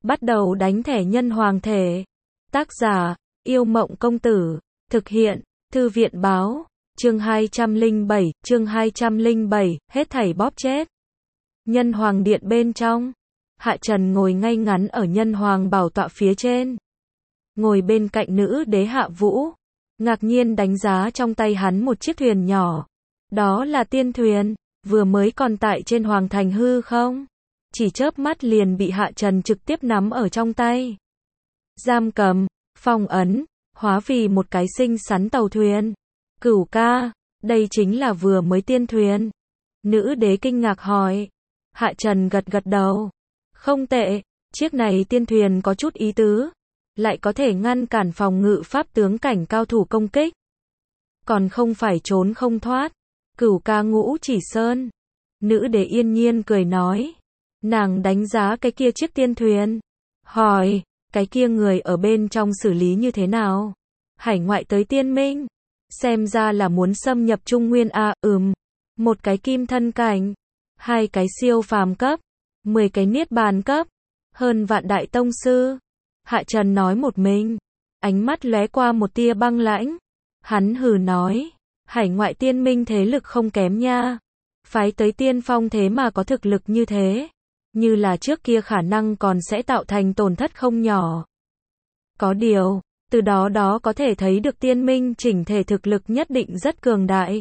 Bắt đầu đánh thẻ nhân hoàng thể. Tác giả, Yêu Mộng Công Tử. Thực hiện, Thư viện Báo. Chương 207, hết thảy bóp chết. Nhân hoàng điện bên trong. Hạ Trần ngồi ngay ngắn ở nhân hoàng bảo tọa phía trên. Ngồi bên cạnh nữ đế Hạ Vũ. Ngạc nhiên đánh giá trong tay hắn một chiếc thuyền nhỏ. Đó là tiên thuyền, vừa mới còn tại trên hoàng thành hư không? Chỉ chớp mắt liền bị Hạ Trần trực tiếp nắm ở trong tay. Giam cầm, phong ấn, hóa vì một cái xinh xắn tàu thuyền. Cửu ca, đây chính là vừa mới tiên thuyền. Nữ đế kinh ngạc hỏi. Hạ Trần gật gật đầu. Không tệ, chiếc này tiên thuyền có chút ý tứ. Lại có thể ngăn cản phòng ngự pháp tướng cảnh cao thủ công kích. Còn không phải trốn không thoát. Cửu ca Ngũ Chỉ Sơn. Nữ đế yên nhiên cười nói. Nàng đánh giá cái kia chiếc tiên thuyền. Hỏi, cái kia người ở bên trong xử lý như thế nào? Hải ngoại tới tiên minh. Xem ra là muốn xâm nhập Trung Nguyên à, một cái kim thân cảnh. 2 cái siêu phàm cấp. 10 cái niết bàn cấp. Hơn vạn đại tông sư. Hạ Trần nói một mình. Ánh mắt lóe qua một tia băng lãnh. Hắn hừ nói. Hải ngoại tiên minh thế lực không kém nha. Phái tới tiên phong thế mà có thực lực như thế. Như là trước kia khả năng còn sẽ tạo thành tổn thất không nhỏ. Có điều, từ đó có thể thấy được tiên minh chỉnh thể thực lực nhất định rất cường đại.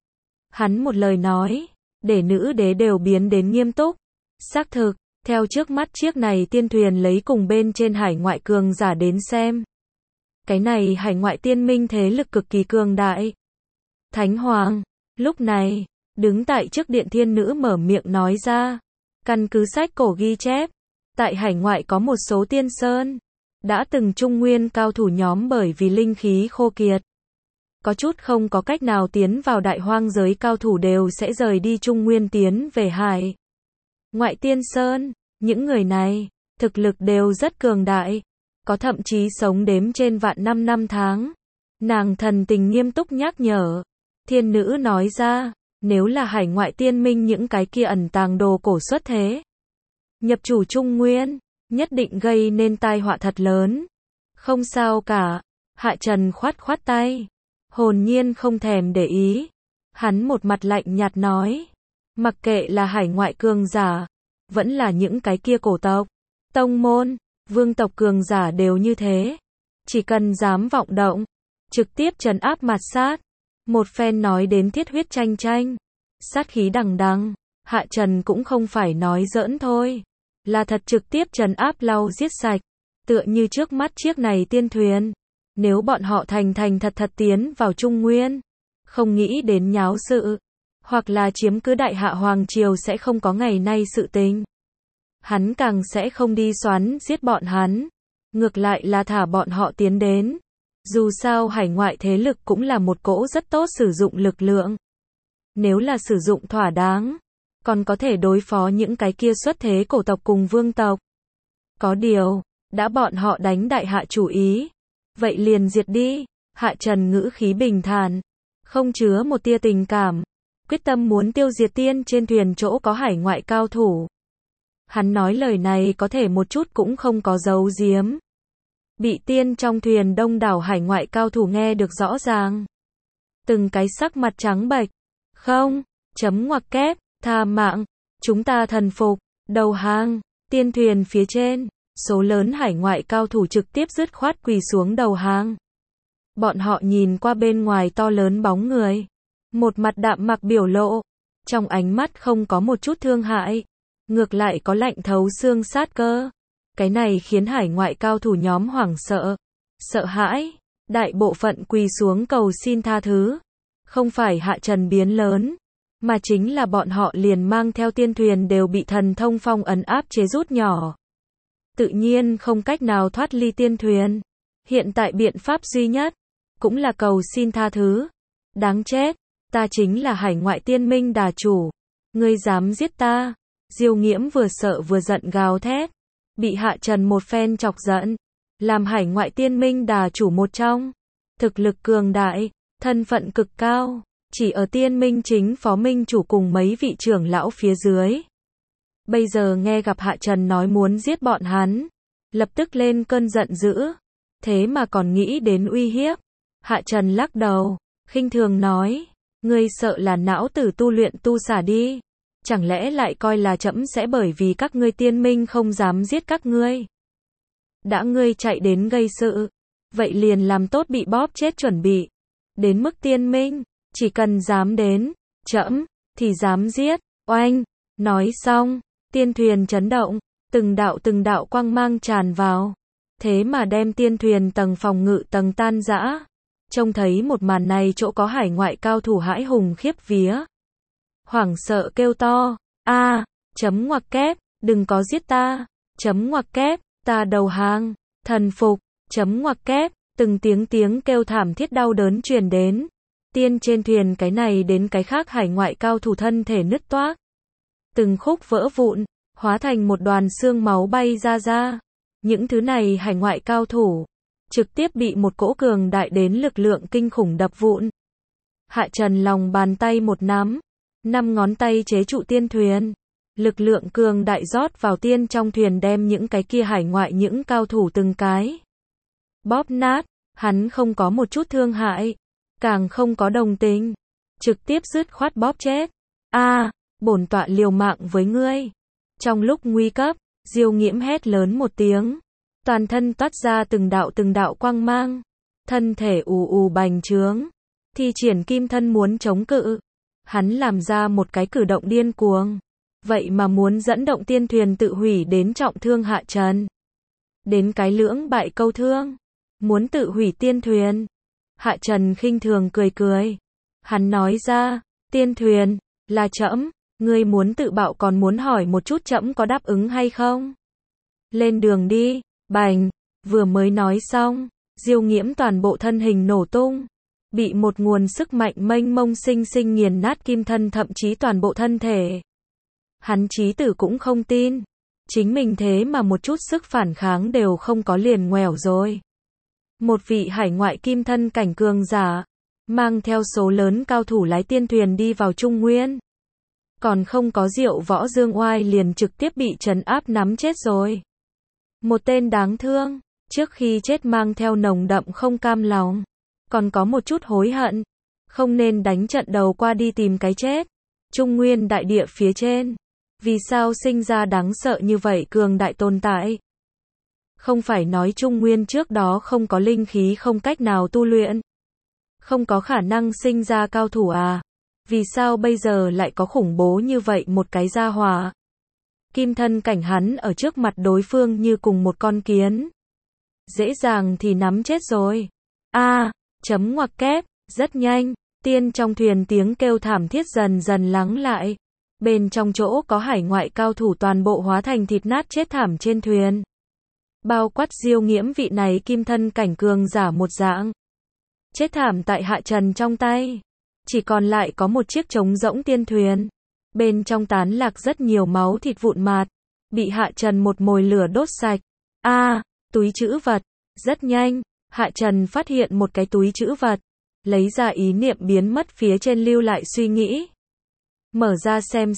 Hắn một lời nói, để nữ đế đều biến đến nghiêm túc. Xác thực, theo trước mắt chiếc này tiên thuyền lấy cùng bên trên hải ngoại cường giả đến xem. Cái này hải ngoại tiên minh thế lực cực kỳ cường đại. Thánh Hoàng, lúc này, đứng tại trước điện thiên nữ mở miệng nói ra. Căn cứ sách cổ ghi chép, tại hải ngoại có một số tiên sơn, đã từng Trung Nguyên cao thủ nhóm bởi vì linh khí khô kiệt. Có chút không có cách nào tiến vào đại hoang giới cao thủ đều sẽ rời đi Trung Nguyên tiến về hải ngoại tiên sơn, những người này, thực lực đều rất cường đại, có thậm chí sống đếm trên vạn năm tháng. Nàng thần tình nghiêm túc nhắc nhở, thiên nữ nói ra. Nếu là hải ngoại tiên minh những cái kia ẩn tàng đồ cổ xuất thế, nhập chủ Trung Nguyên, nhất định gây nên tai họa thật lớn. Không sao cả. Hạ Trần khoát tay. Hồn nhiên không thèm để ý. Hắn một mặt lạnh nhạt nói. Mặc kệ là hải ngoại cường giả, vẫn là những cái kia cổ tộc, tông môn, vương tộc cường giả đều như thế. Chỉ cần dám vọng động, trực tiếp trấn áp mạt sát. Một phen nói đến thiết huyết tranh, sát khí đằng đằng, Hạ Trần cũng không phải nói giỡn thôi, là thật trực tiếp trấn áp lau giết sạch, tựa như trước mắt chiếc này tiên thuyền, nếu bọn họ thành thật tiến vào Trung Nguyên, không nghĩ đến nháo sự, hoặc là chiếm cứ đại hạ hoàng triều sẽ không có ngày nay sự tình. Hắn càng sẽ không đi xoắn giết bọn hắn, ngược lại là thả bọn họ tiến đến. Dù sao hải ngoại thế lực cũng là một cỗ rất tốt sử dụng lực lượng. Nếu là sử dụng thỏa đáng, còn có thể đối phó những cái kia xuất thế cổ tộc cùng vương tộc. Có điều, đã bọn họ đánh đại hạ chủ ý, vậy liền diệt đi. Hạ Trần ngữ khí bình thản, không chứa một tia tình cảm, quyết tâm muốn tiêu diệt tiên trên thuyền chỗ có hải ngoại cao thủ. Hắn nói lời này có thể một chút cũng không có giấu giếm. Bị tiên trong thuyền đông đảo hải ngoại cao thủ nghe được rõ ràng. Từng cái sắc mặt trắng bệch. Không, chấm ngoặc kép, tha mạng, chúng ta thần phục, đầu hàng. Tiên thuyền phía trên, số lớn hải ngoại cao thủ trực tiếp dứt khoát quỳ xuống đầu hàng. Bọn họ nhìn qua bên ngoài to lớn bóng người, một mặt đạm mặc biểu lộ, trong ánh mắt không có một chút thương hại, ngược lại có lạnh thấu xương sát cơ. Cái này khiến hải ngoại cao thủ nhóm hoảng sợ, sợ hãi, đại bộ phận quỳ xuống cầu xin tha thứ. Không phải Hạ Trần biến lớn, mà chính là bọn họ liền mang theo tiên thuyền đều bị thần thông phong ấn áp chế rút nhỏ. Tự nhiên không cách nào thoát ly tiên thuyền. Hiện tại biện pháp duy nhất, cũng là cầu xin tha thứ. Đáng chết, ta chính là hải ngoại tiên minh đà chủ. Ngươi dám giết ta? Diêu Nghiễm vừa sợ vừa giận gào thét. Bị Hạ Trần một phen chọc giận, làm hải ngoại tiên minh đà chủ một trong, thực lực cường đại, thân phận cực cao, chỉ ở tiên minh chính phó minh chủ cùng mấy vị trưởng lão phía dưới. Bây giờ nghe gặp Hạ Trần nói muốn giết bọn hắn, lập tức lên cơn giận dữ. Thế mà còn nghĩ đến uy hiếp. Hạ Trần lắc đầu, khinh thường nói, ngươi sợ là não tử tu luyện tu xả đi. Chẳng lẽ lại coi là trẫm sẽ bởi vì các ngươi tiên minh không dám giết các ngươi. Đã ngươi chạy đến gây sự, vậy liền làm tốt bị bóp chết chuẩn bị. Đến mức tiên minh, chỉ cần dám đến, trẫm, thì dám giết, oanh. Nói xong, tiên thuyền chấn động, từng đạo quang mang tràn vào. Thế mà đem tiên thuyền tầng phòng ngự tầng tan rã. Trông thấy một màn này chỗ có hải ngoại cao thủ hãi hùng khiếp vía. Hoảng sợ kêu to, chấm ngoặc kép, đừng có giết ta, chấm ngoặc kép, ta đầu hàng, thần phục, chấm ngoặc kép, từng tiếng kêu thảm thiết đau đớn truyền đến. Tiên trên thuyền cái này đến cái khác hải ngoại cao thủ thân thể nứt toác. Từng khúc vỡ vụn, hóa thành một đoàn xương máu bay ra. Những thứ này hải ngoại cao thủ, trực tiếp bị một cỗ cường đại đến lực lượng kinh khủng đập vụn. Hạ Trần lòng bàn tay một nắm, 5 ngón tay chế trụ tiên thuyền. Lực lượng cường đại rót vào tiên trong thuyền đem những cái kia hải ngoại những cao thủ từng cái bóp nát. Hắn không có một chút thương hại, càng không có đồng tình, trực tiếp dứt khoát bóp chết. Bổn tọa liều mạng với ngươi. Trong lúc nguy cấp, Diêu Nghiễm hét lớn một tiếng, toàn thân toát ra từng đạo quang mang, thân thể ù bành trướng, thi triển kim thân muốn chống cự. Hắn làm ra một cái cử động điên cuồng, vậy mà muốn dẫn động tiên thuyền tự hủy đến trọng thương Hạ Trần. Đến cái lưỡng bại câu thương, muốn tự hủy tiên thuyền. Hạ Trần khinh thường cười. Hắn nói ra, tiên thuyền, là trẫm, ngươi muốn tự bạo còn muốn hỏi một chút trẫm có đáp ứng hay không? Lên đường đi, bành, vừa mới nói xong, Diêu Nghiễm toàn bộ thân hình nổ tung, bị một nguồn sức mạnh mênh mông sinh nghiền nát kim thân thậm chí toàn bộ thân thể. Hắn chí tử cũng không tin, chính mình thế mà một chút sức phản kháng đều không có liền ngoẻo rồi. Một vị hải ngoại kim thân cảnh cường giả, mang theo số lớn cao thủ lái tiên thuyền đi vào Trung Nguyên. Còn không có Diệu Võ Dương Oai liền trực tiếp bị trấn áp nắm chết rồi. Một tên đáng thương, trước khi chết mang theo nồng đậm không cam lòng, còn có một chút hối hận, không nên đánh trận đầu qua đi tìm cái chết. Trung Nguyên đại địa phía trên, vì sao sinh ra đáng sợ như vậy cường đại tồn tại? Không phải nói Trung Nguyên trước đó không có linh khí không cách nào tu luyện, không có khả năng sinh ra cao thủ à? Vì sao bây giờ lại có khủng bố như vậy một cái gia hỏa? Kim thân cảnh hắn ở trước mặt đối phương như cùng một con kiến, dễ dàng thì nắm chết rồi. Chấm ngoặc kép, rất nhanh, tiên trong thuyền tiếng kêu thảm thiết dần lắng lại. Bên trong chỗ có hải ngoại cao thủ toàn bộ hóa thành thịt nát chết thảm trên thuyền. Bao quát Diêu Nghiễm vị này kim thân cảnh cường giả một dạng, chết thảm tại Hạ Trần trong tay. Chỉ còn lại có một chiếc trống rỗng tiên thuyền, bên trong tán lạc rất nhiều máu thịt vụn mạt, bị Hạ Trần một mồi lửa đốt sạch. Túi trữ vật. Rất nhanh, Hạ Trần phát hiện một cái túi trữ vật, lấy ra ý niệm biến mất phía trên lưu lại suy nghĩ. Mở ra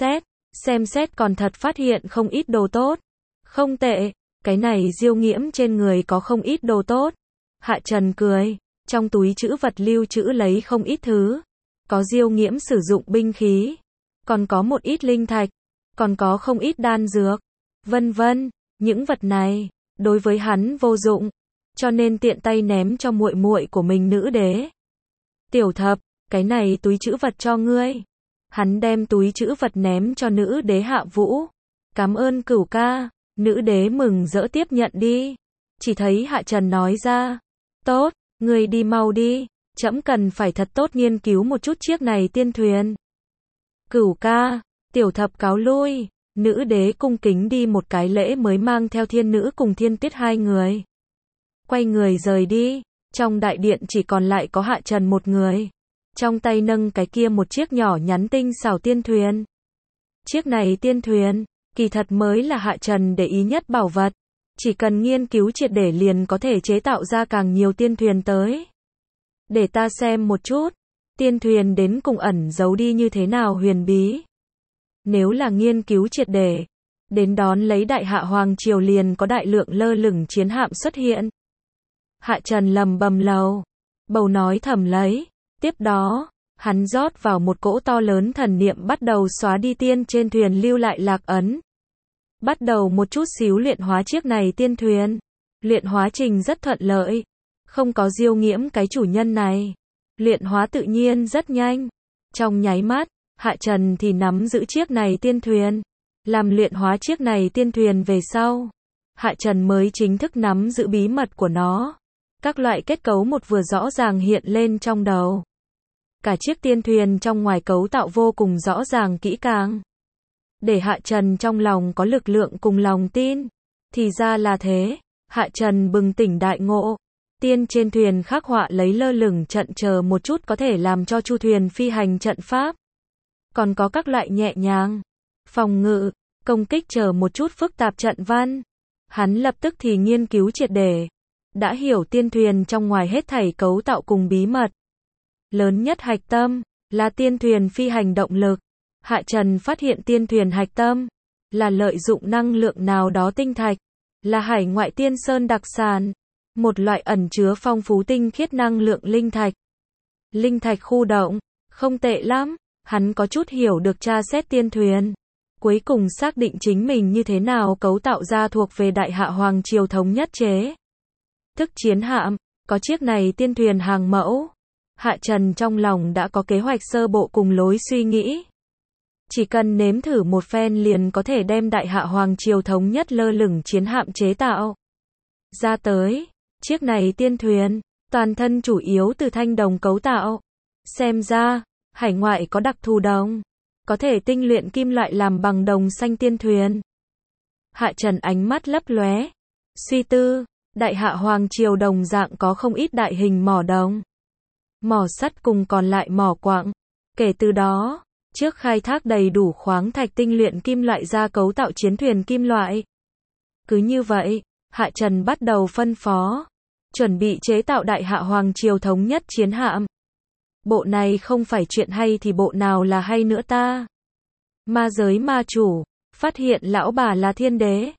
xem xét còn thật phát hiện không ít đồ tốt. Không tệ, cái này Diêu Nghiễm trên người có không ít đồ tốt. Hạ Trần cười, trong túi trữ vật lưu trữ lấy không ít thứ. Có Diêu Nghiễm sử dụng binh khí, còn có một ít linh thạch, còn có không ít đan dược, vân vân. Những vật này, đối với hắn vô dụng, cho nên tiện tay ném cho muội muội của mình nữ đế. Tiểu Thập, cái này túi trữ vật cho ngươi. Hắn đem túi trữ vật ném cho nữ đế Hạ Vũ. Cảm ơn Cửu ca. Nữ đế mừng rỡ tiếp nhận đi. Chỉ thấy Hạ Trần nói ra, tốt, ngươi đi mau đi, trẫm cần phải thật tốt nghiên cứu một chút chiếc này tiên thuyền. Cửu ca. Tiểu Thập cáo lui. Nữ đế cung kính đi một cái lễ mới mang theo thiên nữ cùng thiên tuyết hai người. Quay người rời đi. Trong đại điện chỉ còn lại có Hạ Trần một người. Trong tay nâng cái kia một chiếc nhỏ nhắn tinh xảo tiên thuyền. Chiếc này tiên thuyền, kỳ thật mới là Hạ Trần để ý nhất bảo vật. Chỉ cần nghiên cứu triệt để liền có thể chế tạo ra càng nhiều tiên thuyền tới. Để ta xem một chút. Tiên thuyền đến cùng ẩn giấu đi như thế nào huyền bí. Nếu là nghiên cứu triệt để, Đến đón lấy Đại Hạ Hoàng Triều liền có đại lượng lơ lửng chiến hạm xuất hiện. Hạ Trần lầm bầm lầu bầu nói thầm lấy. Tiếp đó, hắn rót vào một cỗ to lớn thần niệm bắt đầu xóa đi tiên trên thuyền lưu lại lạc ấn. Bắt đầu một chút xíu luyện hóa chiếc này tiên thuyền. Luyện hóa trình rất thuận lợi. Không có diêu nghiễm cái chủ nhân này. Luyện hóa tự nhiên rất nhanh. Trong nháy mắt, Hạ Trần thì nắm giữ chiếc này tiên thuyền. Làm luyện hóa chiếc này tiên thuyền về sau. Hạ Trần mới chính thức nắm giữ bí mật của nó. Các loại kết cấu một vừa rõ ràng hiện lên trong đầu. Cả chiếc tiên thuyền trong ngoài cấu tạo vô cùng rõ ràng kỹ càng. Để Hạ Trần trong lòng có lực lượng cùng lòng tin. Thì ra là thế. Hạ Trần bừng tỉnh đại ngộ. Tiên trên thuyền khắc họa lấy lơ lửng trận chờ một chút có thể làm cho chu thuyền phi hành trận pháp. Còn có các loại nhẹ nhàng, phòng ngự, công kích chờ một chút phức tạp trận văn. Hắn lập tức thì nghiên cứu triệt để. Đã hiểu tiên thuyền trong ngoài hết thảy cấu tạo cùng bí mật. Lớn nhất hạch tâm, là tiên thuyền phi hành động lực. Hạ Trần phát hiện tiên thuyền hạch tâm, là lợi dụng năng lượng nào đó tinh thạch, là hải ngoại tiên sơn đặc sản. Một loại ẩn chứa phong phú tinh khiết năng lượng linh thạch. Linh thạch khu động, không tệ lắm. Hắn có chút hiểu được tra xét tiên thuyền. Cuối cùng xác định chính mình như thế nào cấu tạo ra thuộc về Đại Hạ Hoàng Triều thống nhất chế. Thức chiến hạm, có chiếc này tiên thuyền hàng mẫu. Hạ Trần trong lòng đã có kế hoạch sơ bộ cùng lối suy nghĩ. Chỉ cần nếm thử một phen liền có thể đem Đại Hạ Hoàng Triều thống nhất lơ lửng chiến hạm chế tạo ra tới. Chiếc này tiên thuyền, toàn thân chủ yếu từ thanh đồng cấu tạo. Xem ra, hải ngoại có đặc thù đồng. Có thể tinh luyện kim loại làm bằng đồng xanh tiên thuyền. Hạ Trần ánh mắt lấp lóe. Suy tư, Đại Hạ Hoàng Triều đồng dạng có không ít đại hình mỏ đồng. Mỏ sắt cùng còn lại mỏ quặng. Kể từ đó, trước khai thác đầy đủ khoáng thạch tinh luyện kim loại ra cấu tạo chiến thuyền kim loại. Cứ như vậy, Hạ Trần bắt đầu phân phó. Chuẩn bị chế tạo Đại Hạ Hoàng Triều thống nhất chiến hạm. Bộ này không phải chuyện hay thì bộ nào là hay nữa ta. Ma giới ma chủ, phát hiện lão bà là thiên đế.